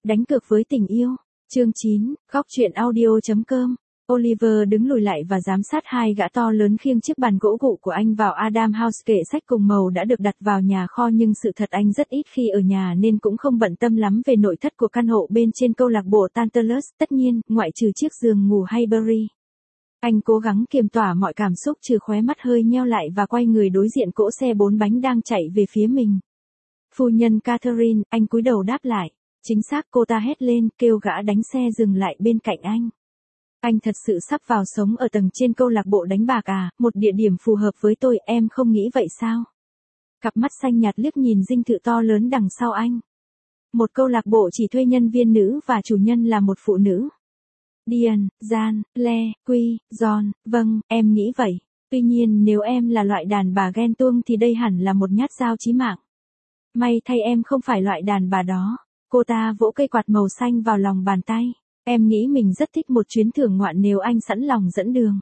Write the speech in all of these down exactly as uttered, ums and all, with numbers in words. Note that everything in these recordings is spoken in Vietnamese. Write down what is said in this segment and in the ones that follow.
Đánh cược với tình yêu. Chương chín, góc truyện audio chấm com. Oliver đứng lùi lại và giám sát hai gã to lớn khiêng chiếc bàn gỗ gụ của anh vào Adam House. Kệ sách cùng màu đã được đặt vào nhà kho, nhưng sự thật anh rất ít khi ở nhà nên cũng không bận tâm lắm về nội thất của căn hộ bên trên câu lạc bộ Tantalus, tất nhiên, ngoại trừ chiếc giường ngủ Highbury. Anh cố gắng kiềm tỏa mọi cảm xúc, trừ khóe mắt hơi nheo lại và quay người đối diện cỗ xe bốn bánh đang chạy về phía mình. Phu nhân Catherine, anh cúi đầu đáp lại. Chính xác, cô ta hét lên, kêu gã đánh xe dừng lại bên cạnh anh. Anh thật sự sắp vào sống ở tầng trên câu lạc bộ đánh bạc à, một địa điểm phù hợp với tôi, em không nghĩ vậy sao? Cặp mắt xanh nhạt liếc nhìn dinh thự to lớn đằng sau anh. Một câu lạc bộ chỉ thuê nhân viên nữ và chủ nhân là một phụ nữ. Diane, Jan, Le, Quy, John, vâng, em nghĩ vậy. Tuy nhiên nếu em là loại đàn bà ghen tuông thì đây hẳn là một nhát dao chí mạng. May thay em không phải loại đàn bà đó. Cô ta vỗ cây quạt màu xanh vào lòng bàn tay. Em nghĩ mình rất thích một chuyến thưởng ngoạn nếu anh sẵn lòng dẫn đường.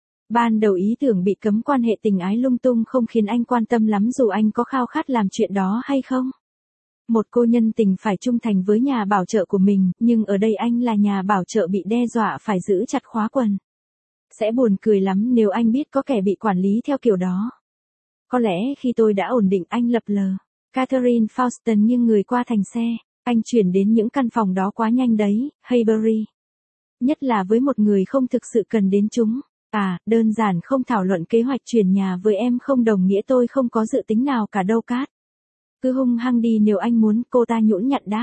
Ban đầu ý tưởng bị cấm quan hệ tình ái lung tung không khiến anh quan tâm lắm dù anh có khao khát làm chuyện đó hay không. Một cô nhân tình phải trung thành với nhà bảo trợ của mình, nhưng ở đây anh là nhà bảo trợ bị đe dọa phải giữ chặt khóa quần. Sẽ buồn cười lắm nếu anh biết có kẻ bị quản lý theo kiểu đó. Có lẽ khi tôi đã ổn định, anh lập lờ. Catherine Faustin nghiêng người qua thành xe. Anh chuyển đến những căn phòng đó quá nhanh đấy, Highbury. Nhất là với một người không thực sự cần đến chúng. À, đơn giản không thảo luận kế hoạch chuyển nhà với em không đồng nghĩa tôi không có dự tính nào cả đâu Cát. Cứ hung hăng đi nếu anh muốn, cô ta nhũn nhặn đáp.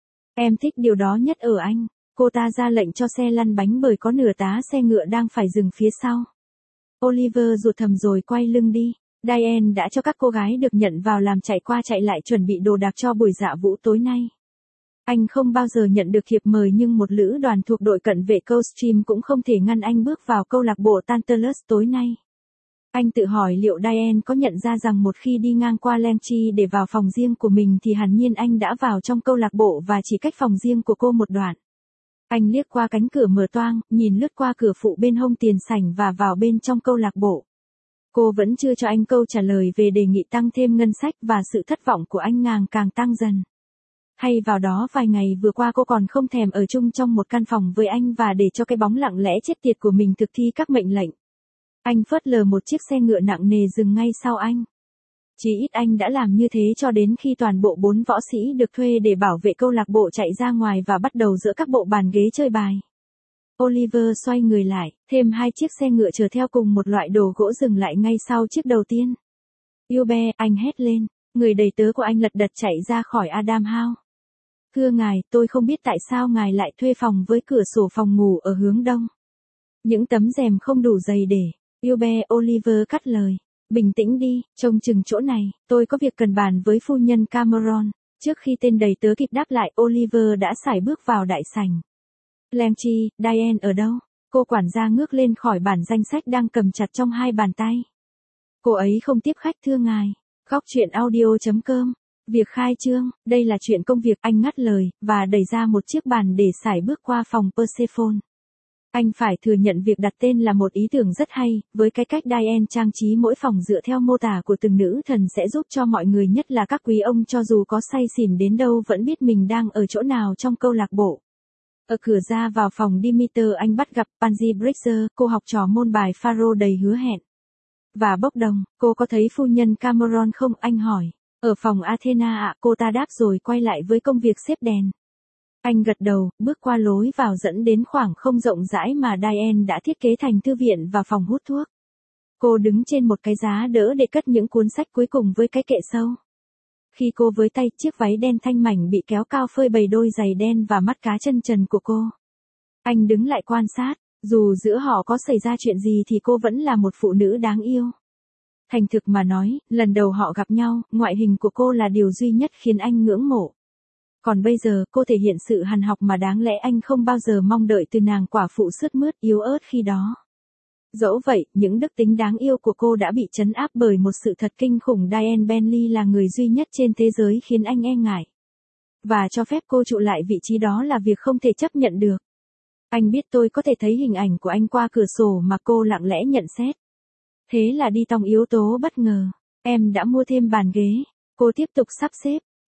Em thích điều đó nhất ở anh. Cô ta ra lệnh cho xe lăn bánh bởi có nửa tá xe ngựa đang phải dừng phía sau. Oliver ruột thầm rồi quay lưng đi. Diane đã cho các cô gái được nhận vào làm chạy qua chạy lại chuẩn bị đồ đạc cho buổi dạ vũ tối nay. Anh không bao giờ nhận được thiệp mời nhưng một lữ đoàn thuộc đội cận vệ Coldstream cũng không thể ngăn anh bước vào câu lạc bộ Tantalus tối nay. Anh tự hỏi liệu Diane có nhận ra rằng một khi đi ngang qua Langtry để vào phòng riêng của mình thì hẳn nhiên anh đã vào trong câu lạc bộ và chỉ cách phòng riêng của cô một đoạn. Anh liếc qua cánh cửa mở toang, nhìn lướt qua cửa phụ bên hông tiền sảnh và vào bên trong câu lạc bộ. Cô vẫn chưa cho anh câu trả lời về đề nghị tăng thêm ngân sách và sự thất vọng của anh ngàng càng tăng dần. Hay vào đó vài ngày vừa qua cô còn không thèm ở chung trong một căn phòng với anh và để cho cái bóng lặng lẽ chết tiệt của mình thực thi các mệnh lệnh. Anh phớt lờ một chiếc xe ngựa nặng nề dừng ngay sau anh. Chỉ ít anh đã làm như thế cho đến khi toàn bộ bốn võ sĩ được thuê để bảo vệ câu lạc bộ chạy ra ngoài và bắt đầu dỡ các bộ bàn ghế chơi bài. Oliver xoay người lại, thêm hai chiếc xe ngựa chở theo cùng một loại đồ gỗ dừng lại ngay sau chiếc đầu tiên. Hubert, anh hét lên, người đầy tớ của anh lật đật chạy ra khỏi Adam House. Thưa ngài, tôi không biết tại sao ngài lại thuê phòng với cửa sổ phòng ngủ ở hướng đông. Những tấm rèm không đủ dày để. Hubert, Oliver cắt lời. Bình tĩnh đi, trông chừng chỗ này, tôi có việc cần bàn với phu nhân Cameron. Trước khi tên đầy tớ kịp đáp lại, Oliver đã sải bước vào đại sảnh. Langtry, Diane ở đâu? Cô quản gia ngước lên khỏi bản danh sách đang cầm chặt trong hai bàn tay. Cô ấy không tiếp khách thưa ngài. Góc truyện audio chấm com. Việc khai trương, đây là chuyện công việc, anh ngắt lời, và đẩy ra một chiếc bàn để sải bước qua phòng Persephone. Anh phải thừa nhận việc đặt tên là một ý tưởng rất hay, với cái cách Diane trang trí mỗi phòng dựa theo mô tả của từng nữ thần sẽ giúp cho mọi người, nhất là các quý ông cho dù có say xỉn đến đâu vẫn biết mình đang ở chỗ nào trong câu lạc bộ. Ở cửa ra vào phòng Demeter anh bắt gặp Pansy Brewster, cô học trò môn bài Pharaoh đầy hứa hẹn. Và bốc đồng, cô có thấy phu nhân Cameron không? Anh hỏi. Ở phòng Athena ạ, cô ta đáp rồi quay lại với công việc xếp đèn. Anh gật đầu, bước qua lối vào dẫn đến khoảng không rộng rãi mà Diane đã thiết kế thành thư viện và phòng hút thuốc. Cô đứng trên một cái giá đỡ để cất những cuốn sách cuối cùng với cái kệ sâu. Khi cô với tay, chiếc váy đen thanh mảnh bị kéo cao phơi bày đôi giày đen và mắt cá chân trần của cô. Anh đứng lại quan sát, dù giữa họ có xảy ra chuyện gì thì cô vẫn là một phụ nữ đáng yêu. Thành thực mà nói, lần đầu họ gặp nhau, ngoại hình của cô là điều duy nhất khiến anh ngưỡng mộ. Còn bây giờ, cô thể hiện sự hằn học mà đáng lẽ anh không bao giờ mong đợi từ nàng quả phụ sướt mướt yếu ớt khi đó. Dẫu vậy, những đức tính đáng yêu của cô đã bị trấn áp bởi một sự thật kinh khủng. Diane Bentley là người duy nhất trên thế giới khiến anh e ngại. Và cho phép cô trụ lại vị trí đó là việc không thể chấp nhận được. Anh biết tôi có thể thấy hình ảnh của anh qua cửa sổ mà cô lặng lẽ nhận xét. Thế là đi tòng yếu tố bất ngờ. Em đã mua thêm bàn ghế. Cô tiếp tục sắp xếp.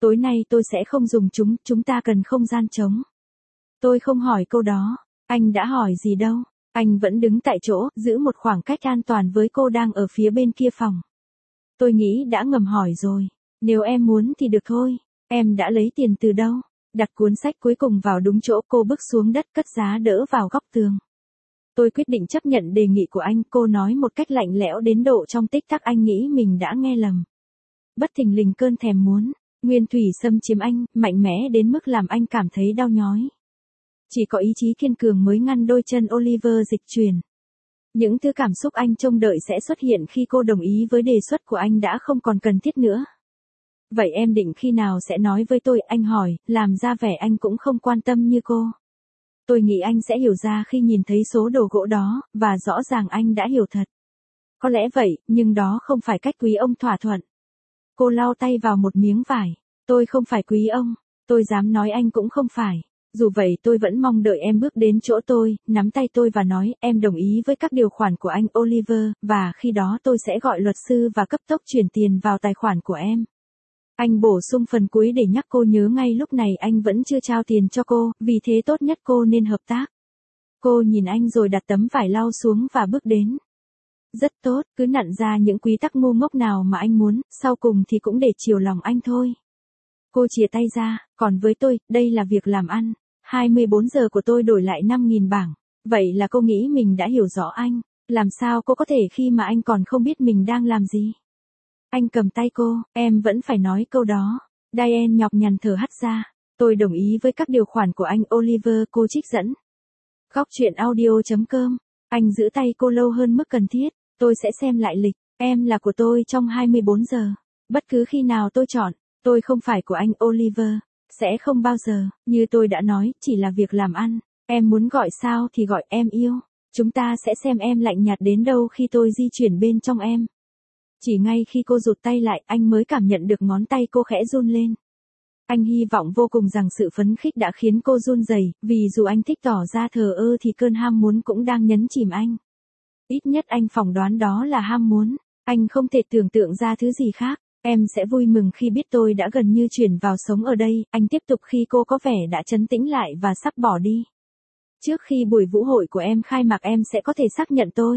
Tối nay tôi sẽ không dùng chúng, chúng ta cần không gian trống. Tôi không hỏi câu đó. Anh đã hỏi gì đâu. Anh vẫn đứng tại chỗ, giữ một khoảng cách an toàn với cô đang ở phía bên kia phòng. Tôi nghĩ đã ngầm hỏi rồi. Nếu em muốn thì được thôi. Em đã lấy tiền từ đâu? Đặt cuốn sách cuối cùng vào đúng chỗ, cô bước xuống đất cất giá đỡ vào góc tường. Tôi quyết định chấp nhận đề nghị của anh, cô nói một cách lạnh lẽo đến độ trong tích tắc anh nghĩ mình đã nghe lầm. Bất thình lình cơn thèm muốn, nguyên thủy xâm chiếm anh, mạnh mẽ đến mức làm anh cảm thấy đau nhói. Chỉ có ý chí kiên cường mới ngăn đôi chân Oliver dịch chuyển. Những thứ cảm xúc anh trông đợi sẽ xuất hiện khi cô đồng ý với đề xuất của anh đã không còn cần thiết nữa. Vậy em định khi nào sẽ nói với tôi, anh hỏi, làm ra vẻ anh cũng không quan tâm như cô. Tôi nghĩ anh sẽ hiểu ra khi nhìn thấy số đồ gỗ đó, và rõ ràng anh đã hiểu thật. Có lẽ vậy, nhưng đó không phải cách quý ông thỏa thuận. Cô lau tay vào một miếng vải. Tôi không phải quý ông, tôi dám nói anh cũng không phải. Dù vậy tôi vẫn mong đợi em bước đến chỗ tôi, nắm tay tôi và nói, em đồng ý với các điều khoản của anh Oliver, và khi đó tôi sẽ gọi luật sư và cấp tốc chuyển tiền vào tài khoản của em. Anh bổ sung phần cuối để nhắc cô nhớ ngay lúc này anh vẫn chưa trao tiền cho cô, vì thế tốt nhất cô nên hợp tác. Cô nhìn anh rồi đặt tấm vải lau xuống và bước đến. Rất tốt, cứ nặn ra những quy tắc ngu ngốc nào mà anh muốn, sau cùng thì cũng để chiều lòng anh thôi. Cô chìa tay ra, còn với tôi, đây là việc làm ăn. hai mươi bốn giờ của tôi đổi lại năm nghìn bảng. Vậy là cô nghĩ mình đã hiểu rõ anh. Làm sao cô có thể khi mà anh còn không biết mình đang làm gì? Anh cầm tay cô, em vẫn phải nói câu đó. Diane nhọc nhằn thở hắt ra. Tôi đồng ý với các điều khoản của anh Oliver, cô trích dẫn. Góc truyện audio chấm com. Anh giữ tay cô lâu hơn mức cần thiết. Tôi sẽ xem lại lịch. Em là của tôi trong hai mươi bốn giờ. Bất cứ khi nào tôi chọn. Tôi không phải của anh Oliver. Sẽ không bao giờ, như tôi đã nói, chỉ là việc làm ăn. Em muốn gọi sao thì gọi, em yêu. Chúng ta sẽ xem em lạnh nhạt đến đâu khi tôi di chuyển bên trong em. Chỉ ngay khi cô rụt tay lại, anh mới cảm nhận được ngón tay cô khẽ run lên. Anh hy vọng vô cùng rằng sự phấn khích đã khiến cô run rẩy, vì dù anh thích tỏ ra thờ ơ thì cơn ham muốn cũng đang nhấn chìm anh. Ít nhất anh phỏng đoán đó là ham muốn. Anh không thể tưởng tượng ra thứ gì khác. Em sẽ vui mừng khi biết tôi đã gần như chuyển vào sống ở đây, anh tiếp tục khi cô có vẻ đã trấn tĩnh lại và sắp bỏ đi. Trước khi buổi vũ hội của em khai mạc em sẽ có thể xác nhận tôi.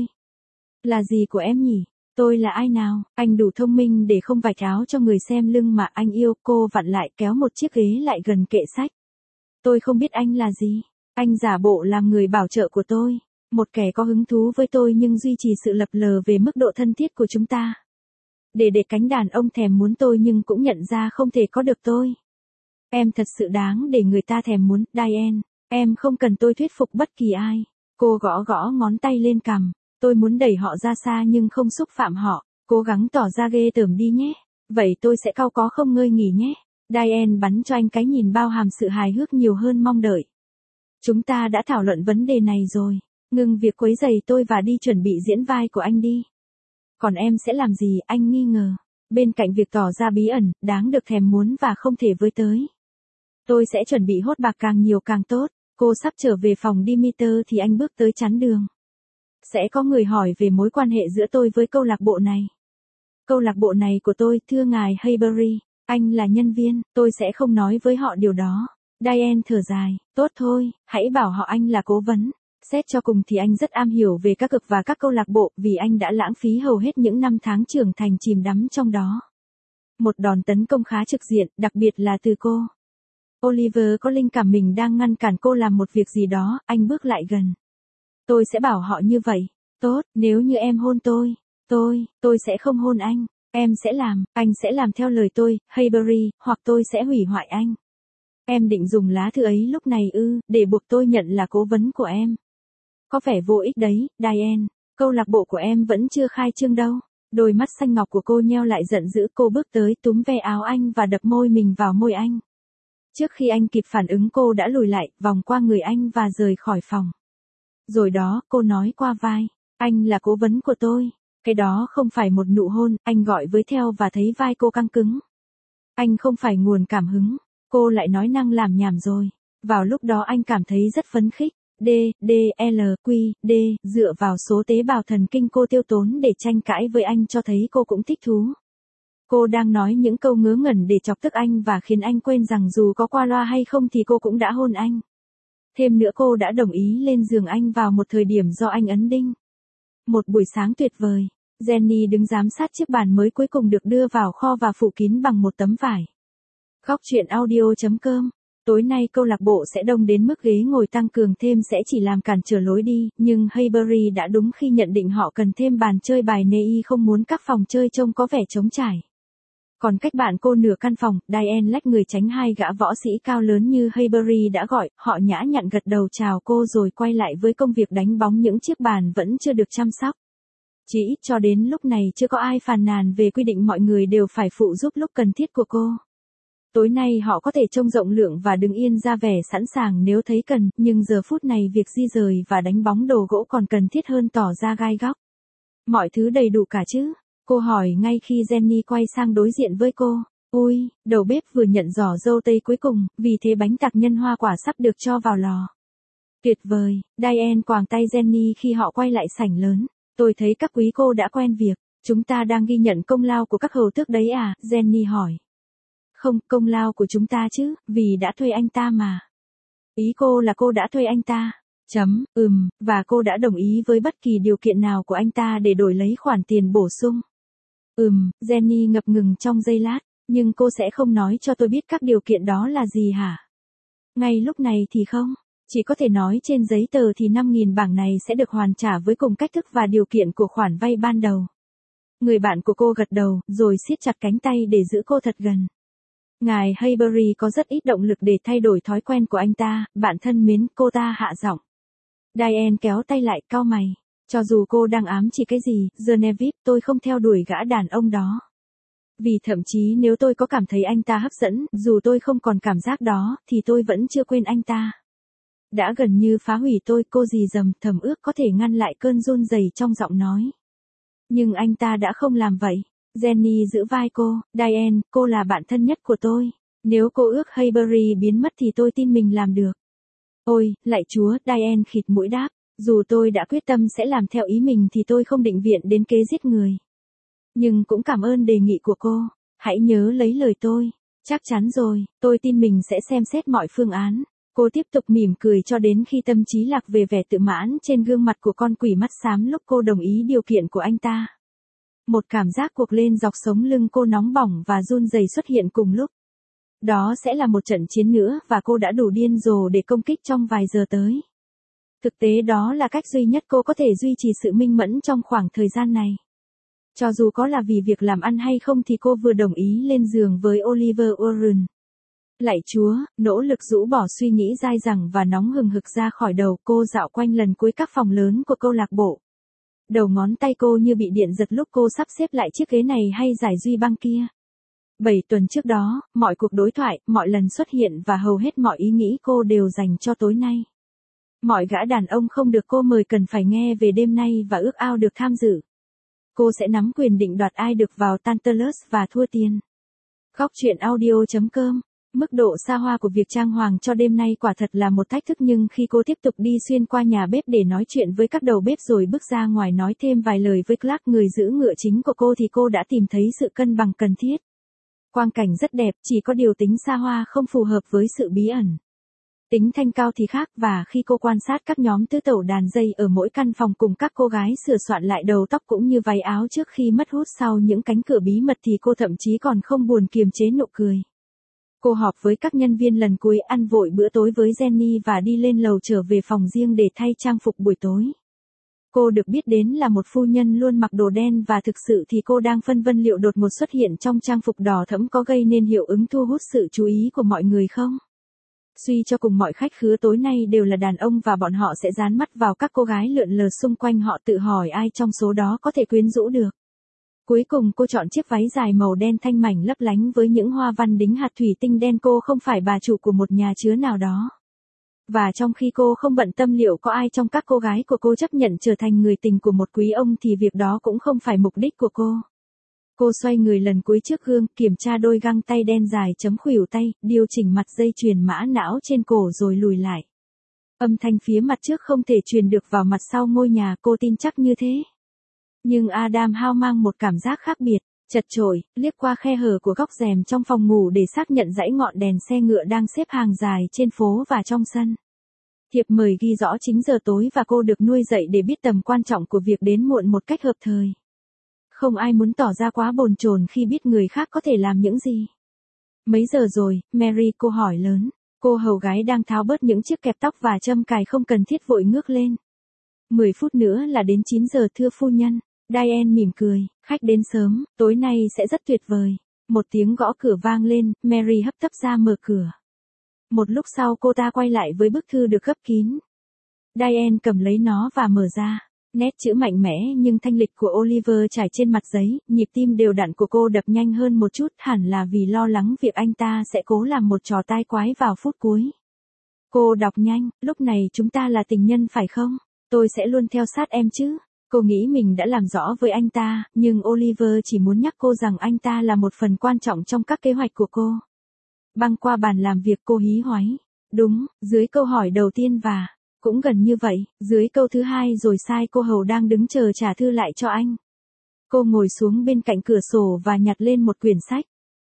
Là gì của em nhỉ? Tôi là ai nào? Anh đủ thông minh để không vạch áo cho người xem lưng mà anh yêu. Cô vặn lại kéo một chiếc ghế lại gần kệ sách. Tôi không biết anh là gì. Anh giả bộ làm người bảo trợ của tôi. Một kẻ có hứng thú với tôi nhưng duy trì sự lập lờ về mức độ thân thiết của chúng ta. Để để cánh đàn ông thèm muốn tôi nhưng cũng nhận ra không thể có được tôi. Em thật sự đáng để người ta thèm muốn, Diane. Em không cần tôi thuyết phục bất kỳ ai. Cô gõ gõ ngón tay lên cằm. Tôi muốn đẩy họ ra xa nhưng không xúc phạm họ. Cố gắng tỏ ra ghê tởm đi nhé. Vậy tôi sẽ cau có không ngơi nghỉ nhé. Diane bắn cho anh cái nhìn bao hàm sự hài hước nhiều hơn mong đợi. Chúng ta đã thảo luận vấn đề này rồi. Ngừng việc quấy rầy tôi và đi chuẩn bị diễn vai của anh đi. Còn em sẽ làm gì, anh nghi ngờ. Bên cạnh việc tỏ ra bí ẩn, đáng được thèm muốn và không thể với tới. Tôi sẽ chuẩn bị hốt bạc càng nhiều càng tốt. Cô sắp trở về phòng Demeter thì anh bước tới chắn đường. Sẽ có người hỏi về mối quan hệ giữa tôi với câu lạc bộ này. Câu lạc bộ này của tôi, thưa ngài Haybury. Anh là nhân viên, tôi sẽ không nói với họ điều đó. Diane thở dài, tốt thôi, hãy bảo họ anh là cố vấn. Xét cho cùng thì anh rất am hiểu về các cực và các câu lạc bộ vì anh đã lãng phí hầu hết những năm tháng trưởng thành chìm đắm trong đó. Một đòn tấn công khá trực diện, đặc biệt là từ cô. Oliver có linh cảm mình đang ngăn cản cô làm một việc gì đó, anh bước lại gần. Tôi sẽ bảo họ như vậy. Tốt, nếu như em hôn tôi, tôi, tôi sẽ không hôn anh. Em sẽ làm, anh sẽ làm theo lời tôi, Haybury, hoặc tôi sẽ hủy hoại anh. Em định dùng lá thư ấy lúc này ư, để buộc tôi nhận là cố vấn của em. Có vẻ vô ích đấy, Diane. Câu lạc bộ của em vẫn chưa khai trương đâu. Đôi mắt xanh ngọc của cô nheo lại giận dữ, cô bước tới túm ve áo anh và đập môi mình vào môi anh. Trước khi anh kịp phản ứng cô đã lùi lại, vòng qua người anh và rời khỏi phòng. Rồi đó, cô nói qua vai. Anh là cố vấn của tôi. Cái đó không phải một nụ hôn, anh gọi với theo và thấy vai cô căng cứng. Anh không phải nguồn cảm hứng. Cô lại nói năng làm nhảm rồi. Vào lúc đó anh cảm thấy rất phấn khích. D, D, L, Q, D, dựa vào số tế bào thần kinh cô tiêu tốn để tranh cãi với anh cho thấy cô cũng thích thú. Cô đang nói những câu ngớ ngẩn để chọc tức anh và khiến anh quên rằng dù có qua loa hay không thì cô cũng đã hôn anh. Thêm nữa cô đã đồng ý lên giường anh vào một thời điểm do anh ấn đinh. Một buổi sáng tuyệt vời, Jenny đứng giám sát chiếc bàn mới cuối cùng được đưa vào kho và phủ kín bằng một tấm vải. Góc truyện audio chấm com. Tối nay câu lạc bộ sẽ đông đến mức ghế ngồi tăng cường thêm sẽ chỉ làm cản trở lối đi, nhưng Haybury đã đúng khi nhận định họ cần thêm bàn chơi bài Nei, không muốn các phòng chơi trông có vẻ trống trải. Còn cách bạn cô nửa căn phòng, Diane lách người tránh hai gã võ sĩ cao lớn như Haybury đã gọi, họ nhã nhặn gật đầu chào cô rồi quay lại với công việc đánh bóng những chiếc bàn vẫn chưa được chăm sóc. Chỉ ít cho đến lúc này chưa có ai phàn nàn về quy định mọi người đều phải phụ giúp lúc cần thiết của cô. Tối nay họ có thể trông rộng lượng và đứng yên ra vẻ sẵn sàng nếu thấy cần, nhưng giờ phút này việc di rời và đánh bóng đồ gỗ còn cần thiết hơn tỏ ra gai góc. Mọi thứ đầy đủ cả chứ? Cô hỏi ngay khi Jenny quay sang đối diện với cô. Ui, đầu bếp vừa nhận giỏ dâu tây cuối cùng, vì thế bánh tạc nhân hoa quả sắp được cho vào lò. Tuyệt vời, Diane quàng tay Jenny khi họ quay lại sảnh lớn. Tôi thấy các quý cô đã quen việc, chúng ta đang ghi nhận công lao của các hầu tước đấy à, Jenny hỏi. Không, công lao của chúng ta chứ, vì đã thuê anh ta mà. Ý cô là cô đã thuê anh ta. Chấm, ừm, và cô đã đồng ý với bất kỳ điều kiện nào của anh ta để đổi lấy khoản tiền bổ sung. Ừm, Jenny ngập ngừng trong giây lát, nhưng cô sẽ không nói cho tôi biết các điều kiện đó là gì hả? Ngay lúc này thì không, chỉ có thể nói trên giấy tờ thì năm nghìn bảng này sẽ được hoàn trả với cùng cách thức và điều kiện của khoản vay ban đầu. Người bạn của cô gật đầu, rồi siết chặt cánh tay để giữ cô thật gần. Ngài Haybury có rất ít động lực để thay đổi thói quen của anh ta, bạn thân mến, cô ta hạ giọng. Diane kéo tay lại, cau mày. Cho dù cô đang ám chỉ cái gì, Genevieve, tôi không theo đuổi gã đàn ông đó. Vì thậm chí nếu tôi có cảm thấy anh ta hấp dẫn, dù tôi không còn cảm giác đó, thì tôi vẫn chưa quên anh ta. Đã gần như phá hủy tôi, cô dì dầm, thầm ước có thể ngăn lại cơn run rẩy trong giọng nói. Nhưng anh ta đã không làm vậy. Jenny giữ vai cô, Diane, cô là bạn thân nhất của tôi. Nếu cô ước Haybury biến mất thì tôi tin mình làm được. Ôi, lạy Chúa, Diane khịt mũi đáp. Dù tôi đã quyết tâm sẽ làm theo ý mình thì tôi không định viện đến kế giết người. Nhưng cũng cảm ơn đề nghị của cô. Hãy nhớ lấy lời tôi. Chắc chắn rồi, tôi tin mình sẽ xem xét mọi phương án. Cô tiếp tục mỉm cười cho đến khi tâm trí lạc về vẻ tự mãn trên gương mặt của con quỷ mắt xám lúc cô đồng ý điều kiện của anh ta. Một cảm giác cuộc lên dọc sống lưng cô nóng bỏng và run rẩy xuất hiện cùng lúc. Đó sẽ là một trận chiến nữa và cô đã đủ điên rồ để công kích trong vài giờ tới. Thực tế đó là cách duy nhất cô có thể duy trì sự minh mẫn trong khoảng thời gian này. Cho dù có là vì việc làm ăn hay không thì cô vừa đồng ý lên giường với Oliver Warren. Lạy Chúa, nỗ lực rũ bỏ suy nghĩ dai dẳng và nóng hừng hực ra khỏi đầu, cô dạo quanh lần cuối các phòng lớn của câu lạc bộ. Đầu ngón tay cô như bị điện giật lúc cô sắp xếp lại chiếc ghế này hay giải duy băng kia. Bảy tuần trước đó, mọi cuộc đối thoại, mọi lần xuất hiện và hầu hết mọi ý nghĩ cô đều dành cho tối nay. Mọi gã đàn ông không được cô mời cần phải nghe về đêm nay và ước ao được tham dự. Cô sẽ nắm quyền định đoạt ai được vào Tantalus và thua tiền. Góc truyện audio chấm com. Mức độ xa hoa của việc trang hoàng cho đêm nay quả thật là một thách thức, nhưng khi cô tiếp tục đi xuyên qua nhà bếp để nói chuyện với các đầu bếp rồi bước ra ngoài nói thêm vài lời với Clark, người giữ ngựa chính của cô, thì cô đã tìm thấy sự cân bằng cần thiết. Quang cảnh rất đẹp, chỉ có điều tính xa hoa không phù hợp với sự bí ẩn. Tính thanh cao thì khác, và khi cô quan sát các nhóm tứ tẩu đàn dây ở mỗi căn phòng cùng các cô gái sửa soạn lại đầu tóc cũng như váy áo trước khi mất hút sau những cánh cửa bí mật thì cô thậm chí còn không buồn kiềm chế nụ cười. Cô họp với các nhân viên lần cuối, ăn vội bữa tối với Jenny và đi lên lầu trở về phòng riêng để thay trang phục buổi tối. Cô được biết đến là một phu nhân luôn mặc đồ đen và thực sự thì cô đang phân vân liệu đột ngột xuất hiện trong trang phục đỏ thẫm có gây nên hiệu ứng thu hút sự chú ý của mọi người không? Suy cho cùng mọi khách khứa tối nay đều là đàn ông và bọn họ sẽ dán mắt vào các cô gái lượn lờ xung quanh họ, tự hỏi ai trong số đó có thể quyến rũ được. Cuối cùng cô chọn chiếc váy dài màu đen thanh mảnh lấp lánh với những hoa văn đính hạt thủy tinh đen. Cô không phải bà chủ của một nhà chứa nào đó. Và trong khi cô không bận tâm liệu có ai trong các cô gái của cô chấp nhận trở thành người tình của một quý ông thì việc đó cũng không phải mục đích của cô. Cô xoay người lần cuối trước gương, kiểm tra đôi găng tay đen dài chấm khuỷu tay, điều chỉnh mặt dây chuyền mã não trên cổ rồi lùi lại. Âm thanh phía mặt trước không thể truyền được vào mặt sau ngôi nhà, cô tin chắc như thế. Nhưng Adam Howe mang một cảm giác khác biệt. Chật chội, liếc qua khe hở của góc rèm trong phòng ngủ để xác nhận dãy ngọn đèn xe ngựa đang xếp hàng dài trên phố và trong sân. Thiệp mời ghi rõ chín giờ tối và cô được nuôi dạy để biết tầm quan trọng của việc đến muộn một cách hợp thời. Không ai muốn tỏ ra quá bồn chồn khi biết người khác có thể làm những gì. Mấy giờ rồi, Mary, cô hỏi lớn. Cô hầu gái đang tháo bớt những chiếc kẹp tóc và châm cài không cần thiết vội ngước lên. Mười phút nữa là đến chín giờ thưa phu nhân. Diane mỉm cười, khách đến sớm, tối nay sẽ rất tuyệt vời. Một tiếng gõ cửa vang lên, Mary hấp tấp ra mở cửa. Một lúc sau cô ta quay lại với bức thư được gấp kín. Diane cầm lấy nó và mở ra. Nét chữ mạnh mẽ nhưng thanh lịch của Oliver trải trên mặt giấy, nhịp tim đều đặn của cô đập nhanh hơn một chút, hẳn là vì lo lắng việc anh ta sẽ cố làm một trò tai quái vào phút cuối. Cô đọc nhanh, lúc này chúng ta là tình nhân phải không? Tôi sẽ luôn theo sát em chứ? Cô nghĩ mình đã làm rõ với anh ta, nhưng Oliver chỉ muốn nhắc cô rằng anh ta là một phần quan trọng trong các kế hoạch của cô. Băng qua bàn làm việc cô hí hoáy. Đúng, dưới câu hỏi đầu tiên và... Cũng gần như vậy, dưới câu thứ hai rồi sai cô hầu đang đứng chờ trả thư lại cho anh. Cô ngồi xuống bên cạnh cửa sổ và nhặt lên một quyển sách.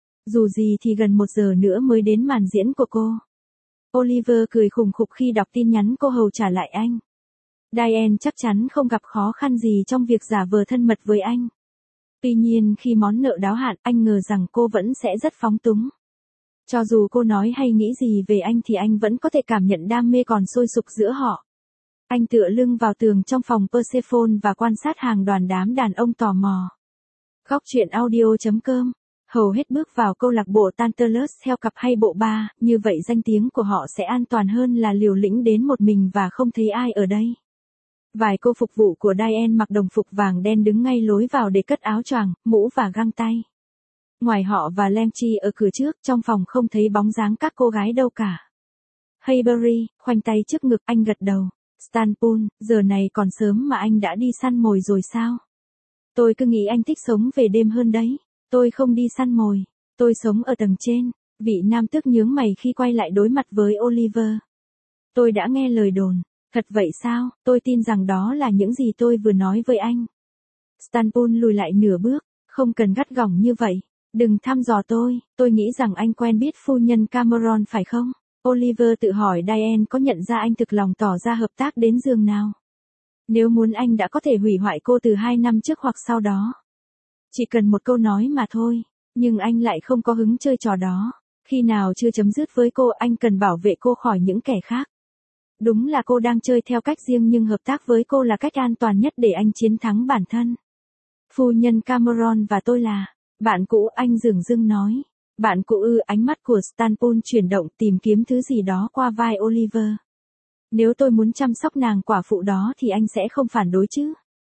Dù gì thì gần một giờ nữa mới đến màn diễn của cô. Oliver cười khủng khục khi đọc tin nhắn cô hầu trả lại anh. Diane chắc chắn không gặp khó khăn gì trong việc giả vờ thân mật với anh. Tuy nhiên khi món nợ đáo hạn, anh ngờ rằng cô vẫn sẽ rất phóng túng. Cho dù cô nói hay nghĩ gì về anh thì anh vẫn có thể cảm nhận đam mê còn sôi sục giữa họ. Anh tựa lưng vào tường trong phòng Persephone và quan sát hàng đoàn đám đàn ông tò mò. Góc truyện audio chấm com. Hầu hết bước vào câu lạc bộ Tantalus theo cặp hay bộ ba, như vậy danh tiếng của họ sẽ an toàn hơn là liều lĩnh đến một mình và không thấy ai ở đây. Vài cô phục vụ của Diane mặc đồng phục vàng đen đứng ngay lối vào để cất áo choàng, mũ và găng tay. Ngoài họ và Lemchi ở cửa trước, trong phòng không thấy bóng dáng các cô gái đâu cả. Haybury, khoanh tay trước ngực, anh gật đầu. Stanpool, giờ này còn sớm mà anh đã đi săn mồi rồi sao? Tôi cứ nghĩ anh thích sống về đêm hơn đấy. Tôi không đi săn mồi. Tôi sống ở tầng trên. Vị nam tước nhướng mày khi quay lại đối mặt với Oliver. Tôi đã nghe lời đồn. Thật vậy sao? Tôi tin rằng đó là những gì tôi vừa nói với anh. Stanpool lùi lại nửa bước. Không cần gắt gỏng như vậy. Đừng thăm dò tôi, tôi nghĩ rằng anh quen biết phu nhân Cameron phải không? Oliver tự hỏi Diane có nhận ra anh thực lòng tỏ ra hợp tác đến giường nào. Nếu muốn anh đã có thể hủy hoại cô từ hai năm trước hoặc sau đó. Chỉ cần một câu nói mà thôi, nhưng anh lại không có hứng chơi trò đó. Khi nào chưa chấm dứt với cô anh cần bảo vệ cô khỏi những kẻ khác. Đúng là cô đang chơi theo cách riêng nhưng hợp tác với cô là cách an toàn nhất để anh chiến thắng bản thân. Phu nhân Cameron và tôi là... Bạn cũ, anh dửng dưng nói. Bạn cũ ư? Ánh mắt của Stanpool chuyển động tìm kiếm thứ gì đó qua vai Oliver. Nếu tôi muốn chăm sóc nàng quả phụ đó thì anh sẽ không phản đối chứ?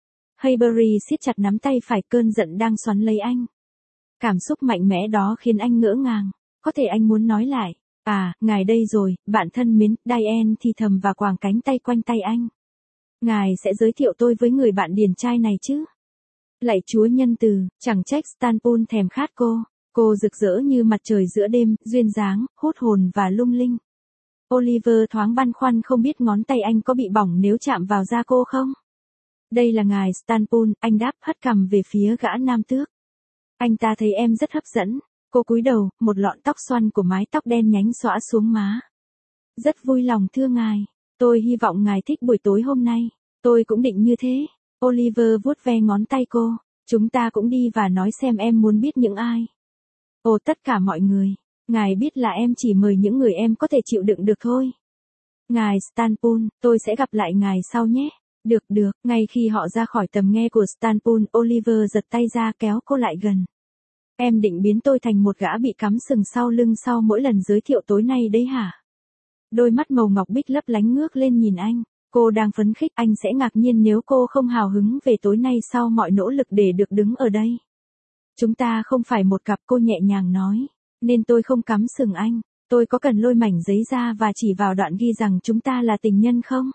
Haybury siết chặt nắm tay phải, cơn giận đang xoắn lấy anh. Cảm xúc mạnh mẽ đó khiến anh ngỡ ngàng. Có thể anh muốn nói lại. À, ngài đây rồi, bạn thân mến, Diane thì thầm và quàng cánh tay quanh tay anh. Ngài sẽ giới thiệu tôi với người bạn điển trai này chứ? Lạy Chúa nhân từ, chẳng trách Stanpool thèm khát cô. Cô rực rỡ như mặt trời giữa đêm, duyên dáng, hút hồn và lung linh. Oliver thoáng băn khoăn không biết ngón tay anh có bị bỏng nếu chạm vào da cô không? Đây là ngài Stanpool, anh đáp hất cằm về phía gã nam tước. Anh ta thấy em rất hấp dẫn. Cô cúi đầu, một lọn tóc xoăn của mái tóc đen nhánh xõa xuống má. Rất vui lòng thưa ngài. Tôi hy vọng ngài thích buổi tối hôm nay. Tôi cũng định như thế. Oliver vuốt ve ngón tay cô. Chúng ta cũng đi và nói xem em muốn biết những ai. Ồ, tất cả mọi người. Ngài biết là em chỉ mời những người em có thể chịu đựng được thôi. Ngài Stanpool, tôi sẽ gặp lại ngài sau nhé. Được được, ngay khi họ ra khỏi tầm nghe của Stanpool, Oliver giật tay ra kéo cô lại gần. Em định biến tôi thành một gã bị cắm sừng sau lưng sau mỗi lần giới thiệu tối nay đấy hả? Đôi mắt màu ngọc bích lấp lánh ngước lên nhìn anh. Cô đang phấn khích, anh sẽ ngạc nhiên nếu cô không hào hứng về tối nay sau mọi nỗ lực để được đứng ở đây. Chúng ta không phải một cặp, cô nhẹ nhàng nói. Nên tôi không cắm sừng anh. Tôi có cần lôi mảnh giấy ra và chỉ vào đoạn ghi rằng chúng ta là tình nhân không?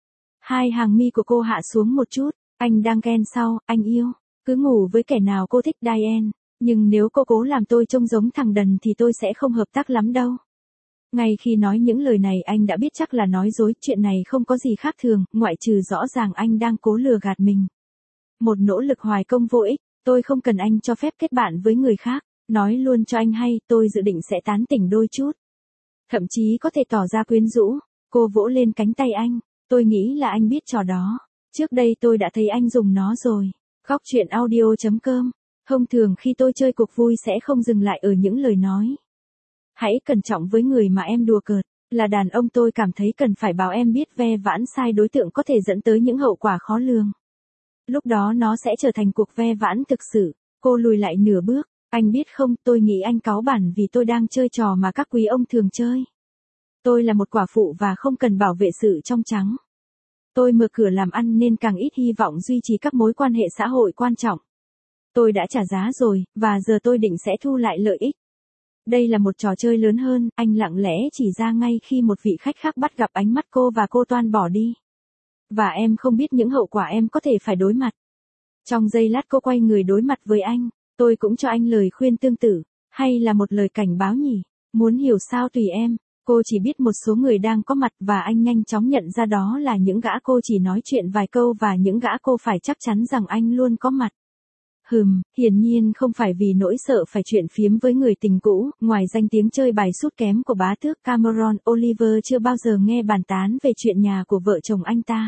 Hai hàng mi của cô hạ xuống một chút. Anh đang ghen sao, anh yêu. Cứ ngủ với kẻ nào cô thích, Diane. Nhưng nếu cô cố làm tôi trông giống thằng đần thì tôi sẽ không hợp tác lắm đâu. Ngay khi nói những lời này anh đã biết chắc là nói dối, chuyện này không có gì khác thường, ngoại trừ rõ ràng anh đang cố lừa gạt mình. Một nỗ lực hoài công vô ích, Tôi không cần anh cho phép kết bạn với người khác, nói luôn cho anh hay tôi dự định sẽ tán tỉnh đôi chút. Thậm chí có thể tỏ ra quyến rũ. Cô vỗ lên cánh tay anh, tôi nghĩ là anh biết trò đó. Trước đây tôi đã thấy anh dùng nó rồi. Khóc chuyện audio chấm com. Thông thường khi tôi chơi cuộc vui sẽ không dừng lại ở những lời nói. Hãy cẩn trọng với người mà em đùa cợt. Là đàn ông tôi cảm thấy cần phải bảo em biết ve vãn sai đối tượng có thể dẫn tới những hậu quả khó lường. Lúc đó nó sẽ trở thành cuộc ve vãn thực sự. Cô lùi lại nửa bước. Anh biết không, tôi nghĩ anh cáu bẳn vì tôi đang chơi trò mà các quý ông thường chơi. Tôi là một quả phụ và không cần bảo vệ sự trong trắng. Tôi mở cửa làm ăn nên càng ít hy vọng duy trì các mối quan hệ xã hội quan trọng. Tôi đã trả giá rồi, và giờ tôi định sẽ thu lại lợi ích. Đây là một trò chơi lớn hơn, anh lặng lẽ chỉ ra ngay khi một vị khách khác bắt gặp ánh mắt cô và cô toan bỏ đi. Và em không biết những hậu quả em có thể phải đối mặt. Trong giây lát cô quay người đối mặt với anh, tôi cũng cho anh lời khuyên tương tự, hay là một lời cảnh báo nhỉ? Muốn hiểu sao tùy em. Cô chỉ biết một số người đang có mặt và anh nhanh chóng nhận ra đó là những gã cô chỉ nói chuyện vài câu và những gã cô phải chắc chắn rằng anh luôn có mặt. Hừm, hiển nhiên không phải vì nỗi sợ phải chuyện phiếm với người tình cũ, ngoài danh tiếng chơi bài sút kém của bá tước Cameron, Oliver chưa bao giờ nghe bàn tán về chuyện nhà của vợ chồng anh ta.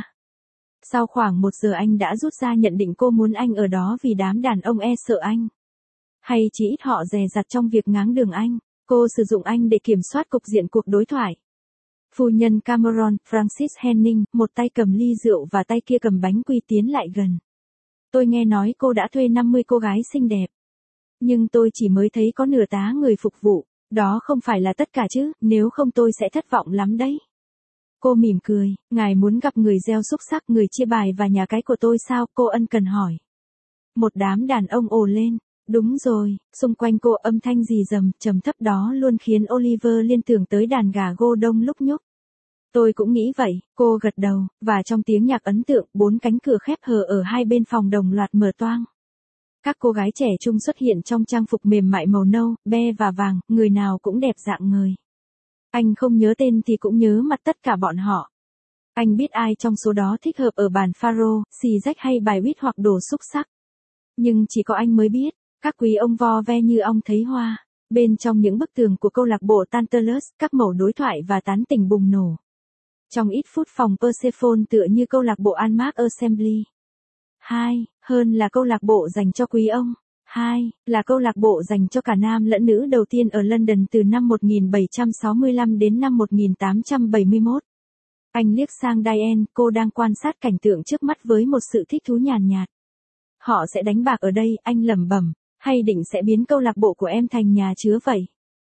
Sau khoảng một giờ anh đã rút ra nhận định cô muốn anh ở đó vì đám đàn ông e sợ anh. Hay chỉ ít họ dè dặt trong việc ngáng đường anh. Cô sử dụng anh để kiểm soát cục diện cuộc đối thoại. Phu nhân Cameron, Francis Henning, một tay cầm ly rượu và tay kia cầm bánh quy tiến lại gần. Tôi nghe nói cô đã thuê năm mươi cô gái xinh đẹp. Nhưng tôi chỉ mới thấy có nửa tá người phục vụ, đó không phải là tất cả chứ, nếu không tôi sẽ thất vọng lắm đấy. Cô mỉm cười, ngài muốn gặp người gieo xúc sắc, người chia bài và nhà cái của tôi sao, cô ân cần hỏi. Một đám đàn ông ồ lên. Đúng rồi, xung quanh cô âm thanh rì rầm, trầm thấp đó luôn khiến Oliver liên tưởng tới đàn gà gô đông lúc nhúc. Tôi cũng nghĩ vậy, cô gật đầu, và trong tiếng nhạc ấn tượng, bốn cánh cửa khép hờ ở hai bên phòng đồng loạt mở toang. Các cô gái trẻ trung xuất hiện trong trang phục mềm mại màu nâu, be và vàng, người nào cũng đẹp dạng người. Anh không nhớ tên thì cũng nhớ mặt tất cả bọn họ. Anh biết ai trong số đó thích hợp ở bàn pharaoh, xì rách hay bài huýt hoặc đồ xúc sắc. Nhưng chỉ có anh mới biết. Các quý ông vo ve như ong thấy hoa. Bên trong những bức tường của câu lạc bộ Tantalus, các mẩu đối thoại và tán tỉnh bùng nổ. Trong ít phút phòng Persephone tựa như câu lạc bộ Almag Assembly. Hai, hơn là câu lạc bộ dành cho quý ông. Hai, là câu lạc bộ dành cho cả nam lẫn nữ đầu tiên ở London từ năm một nghìn bảy trăm sáu mươi lăm đến năm một nghìn tám trăm bảy mươi mốt. Anh liếc sang Diane, cô đang quan sát cảnh tượng trước mắt với một sự thích thú nhàn nhạt. Họ sẽ đánh bạc ở đây, anh lẩm bẩm. Hay định sẽ biến câu lạc bộ của em thành nhà chứa vậy?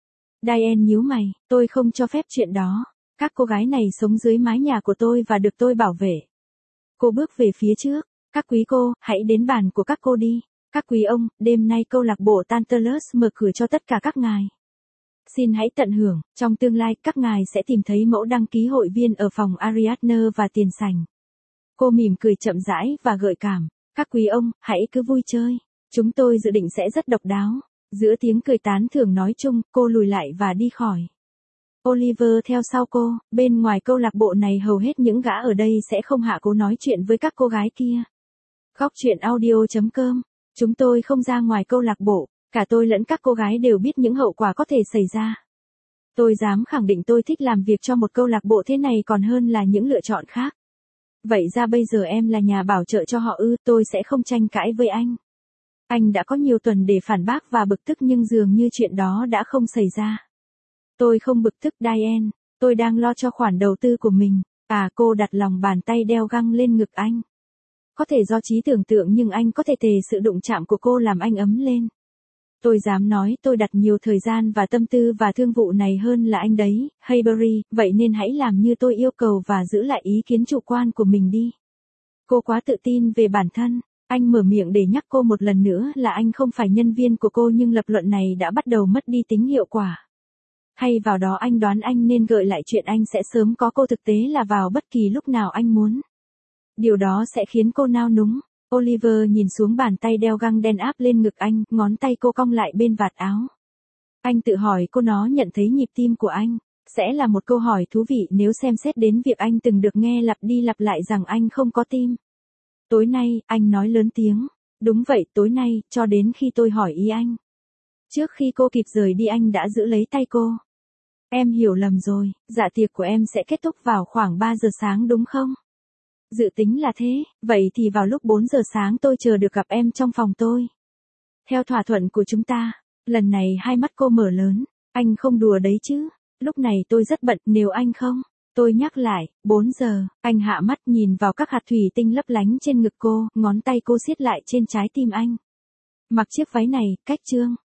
Diane nhíu mày, tôi không cho phép chuyện đó. Các cô gái này sống dưới mái nhà của tôi và được tôi bảo vệ. Cô bước về phía trước. Các quý cô, hãy đến bàn của các cô đi. Các quý ông, đêm nay câu lạc bộ Tantalus mở cửa cho tất cả các ngài. Xin hãy tận hưởng, trong tương lai các ngài sẽ tìm thấy mẫu đăng ký hội viên ở phòng Ariadne và tiền sảnh. Cô mỉm cười chậm rãi và gợi cảm. Các quý ông, hãy cứ vui chơi. Chúng tôi dự định sẽ rất độc đáo. Giữa tiếng cười tán thưởng nói chung, cô lùi lại và đi khỏi. Oliver theo sau cô, bên ngoài câu lạc bộ này hầu hết những gã ở đây sẽ không hạ cố nói chuyện với các cô gái kia. Khóc chuyện audio chấm com. Chúng tôi không ra ngoài câu lạc bộ, cả tôi lẫn các cô gái đều biết những hậu quả có thể xảy ra. Tôi dám khẳng định tôi thích làm việc cho một câu lạc bộ thế này còn hơn là những lựa chọn khác. Vậy ra bây giờ em là nhà bảo trợ cho họ ư, tôi sẽ không tranh cãi với anh. Anh đã có nhiều tuần để phản bác và bực tức nhưng dường như chuyện đó đã không xảy ra. Tôi không bực tức Diane, tôi đang lo cho khoản đầu tư của mình. À, cô đặt lòng bàn tay đeo găng lên ngực anh. Có thể do trí tưởng tượng nhưng anh có thể tề sự đụng chạm của cô làm anh ấm lên. Tôi dám nói tôi đặt nhiều thời gian và tâm tư và thương vụ này hơn là anh đấy, Haybury, vậy nên hãy làm như tôi yêu cầu và giữ lại ý kiến chủ quan của mình đi. Cô quá tự tin về bản thân. Anh mở miệng để nhắc cô một lần nữa là anh không phải nhân viên của cô nhưng lập luận này đã bắt đầu mất đi tính hiệu quả. Hay vào đó anh đoán anh nên gợi lại chuyện anh sẽ sớm có cô thực tế là vào bất kỳ lúc nào anh muốn. Điều đó sẽ khiến cô nao núng. Oliver nhìn xuống bàn tay đeo găng đen áp lên ngực anh, ngón tay cô cong lại bên vạt áo. Anh tự hỏi cô nó nhận thấy nhịp tim của anh. Sẽ là một câu hỏi thú vị nếu xem xét đến việc anh từng được nghe lặp đi lặp lại rằng anh không có tim. Tối nay, anh nói lớn tiếng. Đúng vậy, tối nay, cho đến khi tôi hỏi ý anh. Trước khi cô kịp rời đi anh đã giữ lấy tay cô. Em hiểu lầm rồi, dạ tiệc của em sẽ kết thúc vào khoảng ba giờ sáng đúng không? Dự tính là thế, vậy thì vào lúc bốn giờ sáng tôi chờ được gặp em trong phòng tôi. Theo thỏa thuận của chúng ta, lần này hai mắt cô mở lớn, anh không đùa đấy chứ, lúc này tôi rất bận nếu anh không. Tôi nhắc lại, bốn giờ, anh hạ mắt nhìn vào các hạt thủy tinh lấp lánh trên ngực cô, ngón tay cô siết lại trên trái tim anh. Mặc chiếc váy này, cách trương.